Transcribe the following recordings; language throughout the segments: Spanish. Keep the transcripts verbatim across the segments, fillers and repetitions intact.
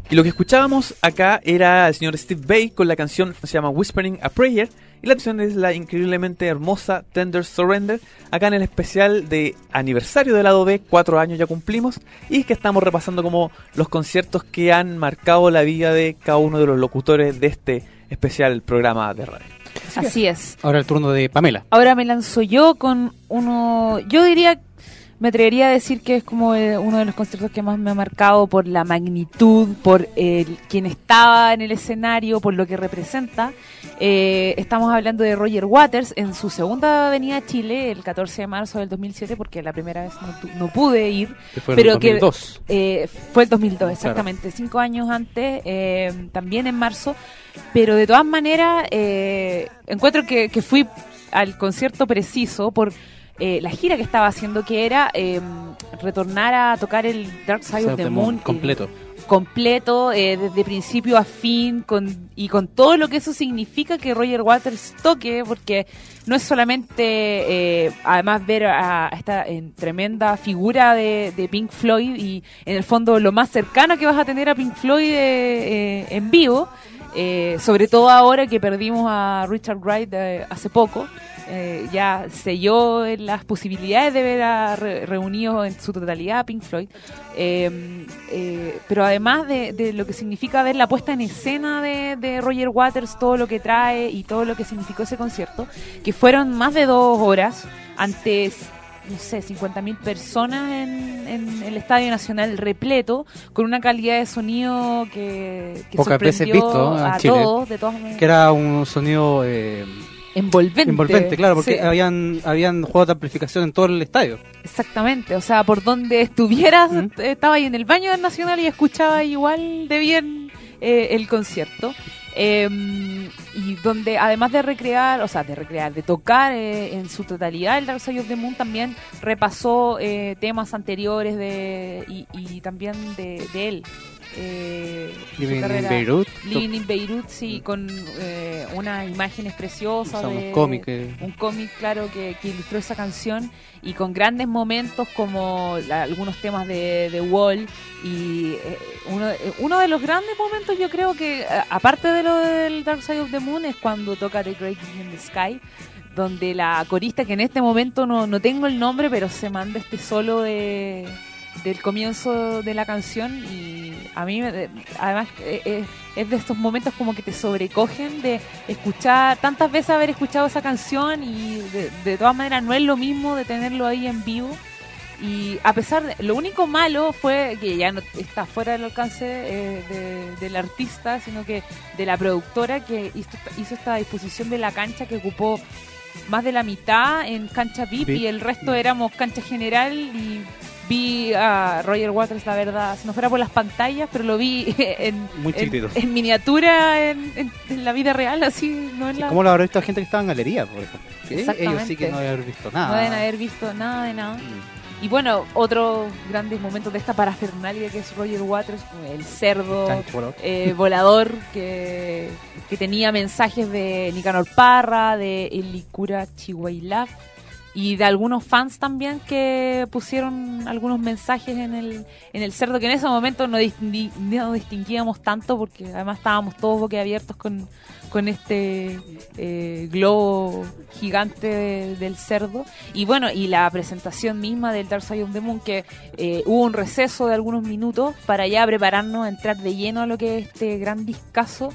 Y lo que escuchábamos acá era el señor Steve Vai con la canción que se llama Whispering a Prayer. Y la canción es la increíblemente hermosa Tender Surrender. Acá en el especial de aniversario del lado B, cuatro años ya cumplimos. Y es que estamos repasando como los conciertos que han marcado la vida de cada uno de los locutores de este especial programa de radio. Así, Así es. Ahora el turno de Pamela. Ahora me lanzo yo con uno, yo diría, me atrevería a decir que es como eh, uno de los conciertos que más me ha marcado por la magnitud, por eh, quien estaba en el escenario, por lo que representa. Eh, estamos hablando de Roger Waters en su segunda venida a Chile, el catorce de marzo del dos mil siete, porque la primera vez no, tu, no pude ir. Que fue pero en el dos mil dos. Que, eh, fue el dos mil dos, exactamente, claro. Cinco años antes, eh, también en marzo. Pero de todas maneras, eh, encuentro que, que fui al concierto preciso por eh, la gira que estaba haciendo, que era eh, retornar a tocar el Dark Side of the, the Moon, Moon completo. Eh, completo, eh, desde principio a fin, con, y con todo lo que eso significa que Roger Waters toque, porque no es solamente, eh, además, ver a, a esta en, tremenda figura de, de Pink Floyd, y en el fondo lo más cercano que vas a tener a Pink Floyd eh, eh, en vivo, eh, sobre todo ahora que perdimos a Richard Wright eh, hace poco. Eh, ya selló las posibilidades de ver a re, reunidos en su totalidad a Pink Floyd, eh, eh, pero además de, de lo que significa ver la puesta en escena de, de Roger Waters, todo lo que trae y todo lo que significó ese concierto, que fueron más de dos horas ante, no sé, cincuenta mil personas en, en el Estadio Nacional repleto, con una calidad de sonido que, que pocas veces visto a en Chile, todos, de todas maneras. Que era un sonido eh, envolvente. Envolvente, claro, porque sí. habían habían juegos de amplificación en todo el estadio. Exactamente, o sea, por donde estuvieras, ¿Mm? estaba ahí en el baño del Nacional y escuchaba igual de bien eh, el concierto. Eh, y donde además de recrear, o sea, de recrear, de tocar eh, en su totalidad el Dark Side of the Moon, también repasó eh, temas anteriores de y, y también de, de él. Eh, Living in Beirut. Living in Beirut, sí, con eh, unas imágenes preciosas. O sea, de, un cómic. Eh. Un cómic, claro, que, que ilustró esa canción, y con grandes momentos como la, algunos temas de, de Wall. Y eh, uno, eh, uno de los grandes momentos, yo creo que, aparte de lo del Dark Side of the Moon, es cuando toca The Great Gig in the Sky, donde la corista, que en este momento no, no tengo el nombre, pero se manda este solo de del comienzo de la canción, y a mí además es, es de estos momentos como que te sobrecogen de escuchar tantas veces, haber escuchado esa canción, y de, de todas maneras no es lo mismo de tenerlo ahí en vivo. Y a pesar de, lo único malo fue que ya no está fuera del alcance eh, de, del artista, sino que de la productora que hizo, hizo esta disposición de la cancha, que ocupó más de la mitad en cancha V I P, y el resto éramos cancha general. Y vi a Roger Waters, la verdad, si no fuera por las pantallas, pero lo vi en, en, en miniatura, en, en, en la vida real, así, no en sí, la... ¿Cómo lo habrá visto la gente que estaba en galería, por ejemplo? Exactamente. Ellos sí que no deben haber visto nada. No deben haber visto nada de nada. Mm. Y bueno, otros grandes momentos de esta parafernalia que es Roger Waters, el cerdo eh, volador que, que tenía mensajes de Nicanor Parra, de Elikura Chihuahilaf, y de algunos fans también que pusieron algunos mensajes en el en el cerdo, que en ese momento no, distingui, no distinguíamos tanto, porque además estábamos todos boquiabiertos con, con este eh, globo gigante de, del cerdo. Y bueno, y la presentación misma del Dark Side of the Moon, que eh, hubo un receso de algunos minutos para ya prepararnos a entrar de lleno a lo que es este gran discazo,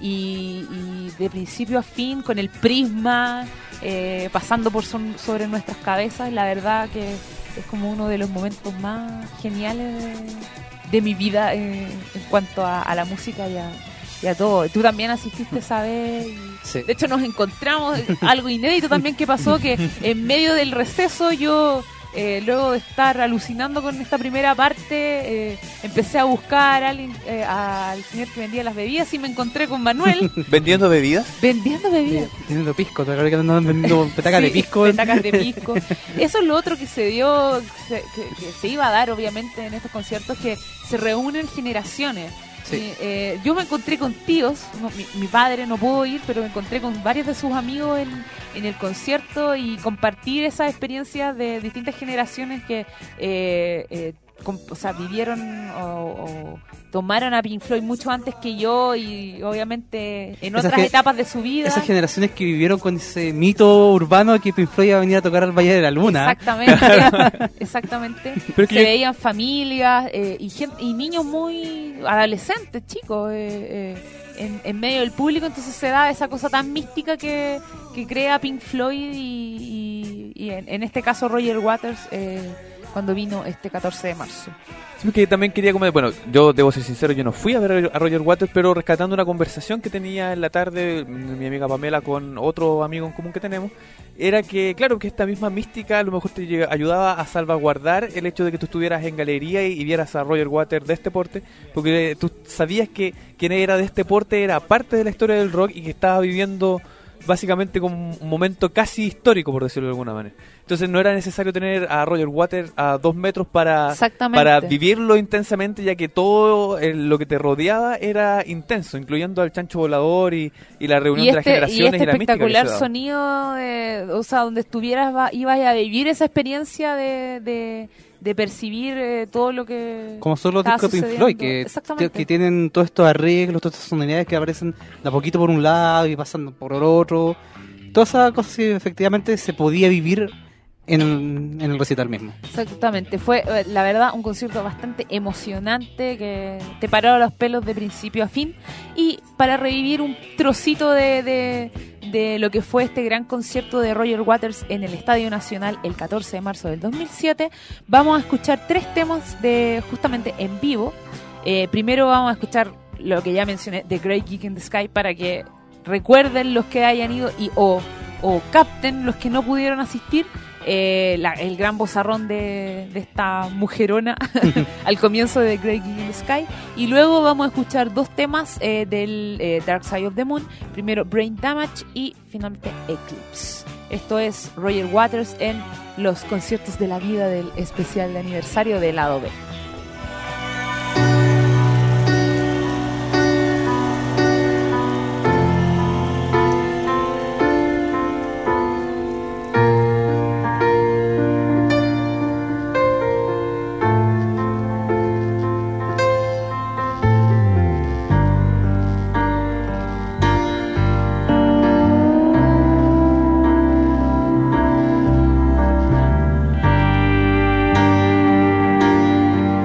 y, y de principio a fin, con el prisma eh, pasando por son, sobre nuestras cabezas. La verdad que es como uno de los momentos más geniales de, de mi vida eh, en cuanto a, a la música y a, y a todo. Tú también asististe esa vez y, sí. De hecho nos encontramos, algo inédito también que pasó, que en medio del receso yo... Eh, luego de estar alucinando con esta primera parte, eh, empecé a buscar a alguien, eh, al señor que vendía las bebidas, y me encontré con Manuel. ¿Vendiendo bebidas? Vendiendo bebidas. Sí, vendiendo pisco, te acuerdas que andaban vendiendo petacas sí, de pisco. Petacas de pisco. Eso es lo otro que se dio, que, que, que se iba a dar obviamente en estos conciertos, que se reúnen generaciones. Sí. Eh, eh, yo me encontré con tíos, no, mi, mi padre no pudo ir, pero me encontré con varios de sus amigos en, en el concierto, y compartir esas experiencias de distintas generaciones que eh, eh, com- o sea, vivieron o, o tomaron a Pink Floyd mucho antes que yo y obviamente en Esas otras ge- etapas de su vida. Esas generaciones que vivieron con ese mito urbano de que Pink Floyd iba a venir a tocar al Valle de la Luna. Exactamente, exactamente. Pero Se que yo- veían familias eh, y, gente, y niños muy adolescentes, chicos, eh, eh, en, en medio del público, entonces se da esa cosa tan mística que, que crea Pink Floyd y, y- y en, en este caso Roger Waters eh, cuando vino este catorce de marzo. Sí, porque también quería comer, bueno, yo debo ser sincero, yo no fui a ver a Roger Waters, pero rescatando una conversación que tenía en la tarde mi amiga Pamela con otro amigo en común que tenemos, era que, claro, que esta misma mística a lo mejor te llega- ayudaba a salvaguardar el hecho de que tú estuvieras en galería y, y vieras a Roger Waters de este porte, porque tú sabías que quien era de este porte era parte de la historia del rock y que estaba viviendo básicamente como un momento casi histórico, por decirlo de alguna manera. Entonces no era necesario tener a Roger Waters a dos metros para, Exactamente. para vivirlo intensamente, ya que todo eh, lo que te rodeaba era intenso, incluyendo al chancho volador y, y la reunión Y de las este, y generaciones este y, la mística que espectacular se daba. sonido, de, o sea, donde estuvieras va- ibas a vivir esa experiencia de, de, de percibir eh, todo lo que Como son los estaba discos de Pink sucediendo. Floyd, que, Exactamente. que tienen todos estos arreglos, todas estas sonoridades que aparecen de a poquito por un lado y pasando por el otro. Todas esas cosas que efectivamente se podía vivir en el, en el recital mismo. Exactamente, fue eh, la verdad un concierto bastante emocionante que te paró los pelos de principio a fin. Y para revivir un trocito de, de, de lo que fue este gran concierto de Roger Waters en el Estadio Nacional el catorce de marzo del dos mil siete, vamos a escuchar tres temas de justamente en vivo. Eh, primero vamos a escuchar lo que ya mencioné, The Great Gig in the Sky, para que recuerden los que hayan ido y o, o capten los que no pudieron asistir. Eh, la- el gran bozarrón de, de esta mujerona al comienzo de The Great Gig in the Sky. Y luego vamos a escuchar dos temas eh, del eh, Dark Side of the Moon. Primero Brain Damage y finalmente Eclipse. Esto es Roger Waters en los conciertos de la vida del especial de aniversario de lado B. Thank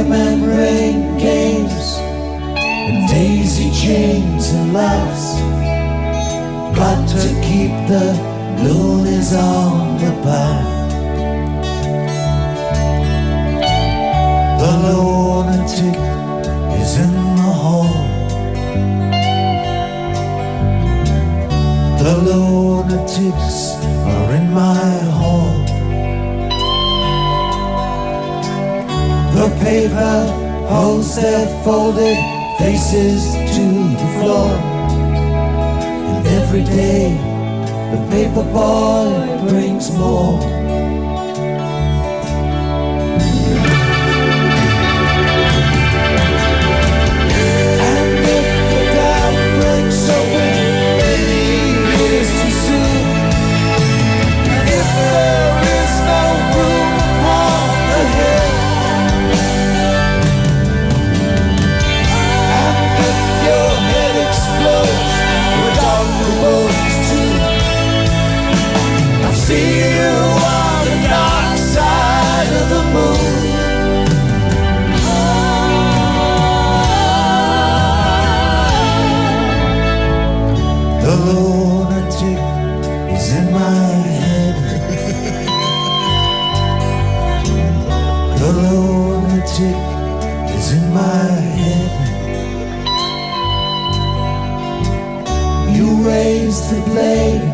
Fireman rain games and daisy chains and laughs. Got to keep the loonies on the path. The lunatic is in the hall. The lunatics are in my hall. The paper holds their folded faces to the floor. And every day the paper boy brings more. And if the dam breaks open, maybe it is too soon. And if there is no room upon the hill, your head explodes without the bones too. I'll see you on the dark side of the moon. The lunatic is in my head. The lunatic is in my head. You raise the blade,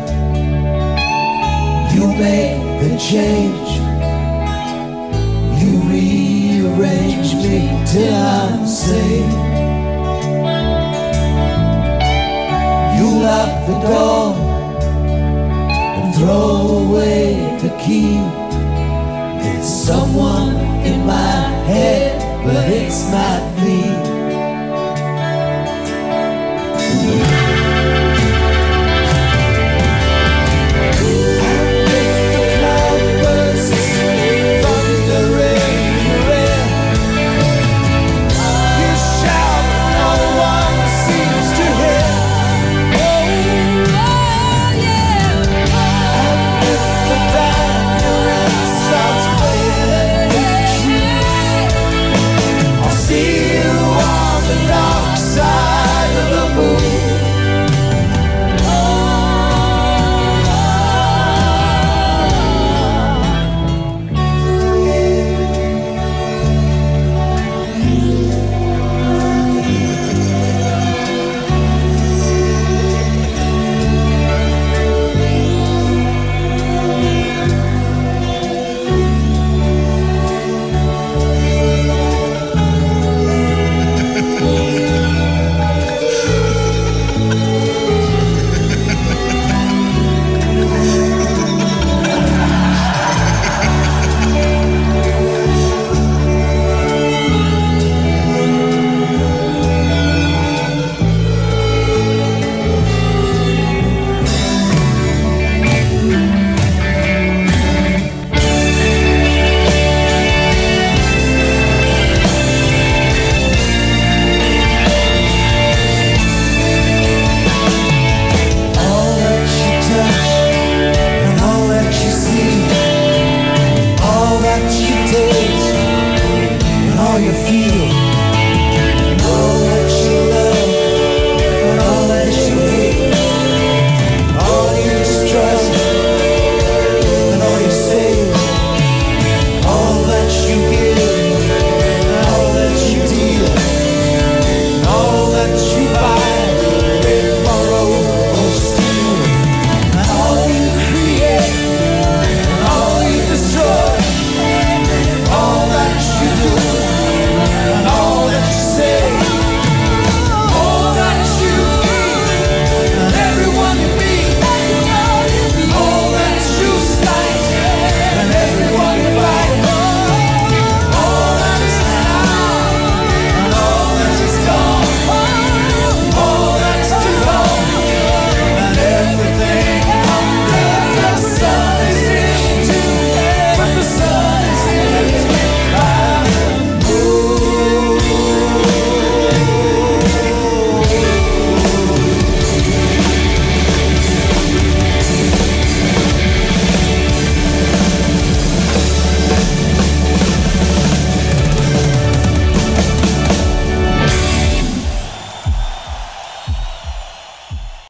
you make the change, you rearrange me till I'm sane. You lock the door and throw away the key. There's someone in my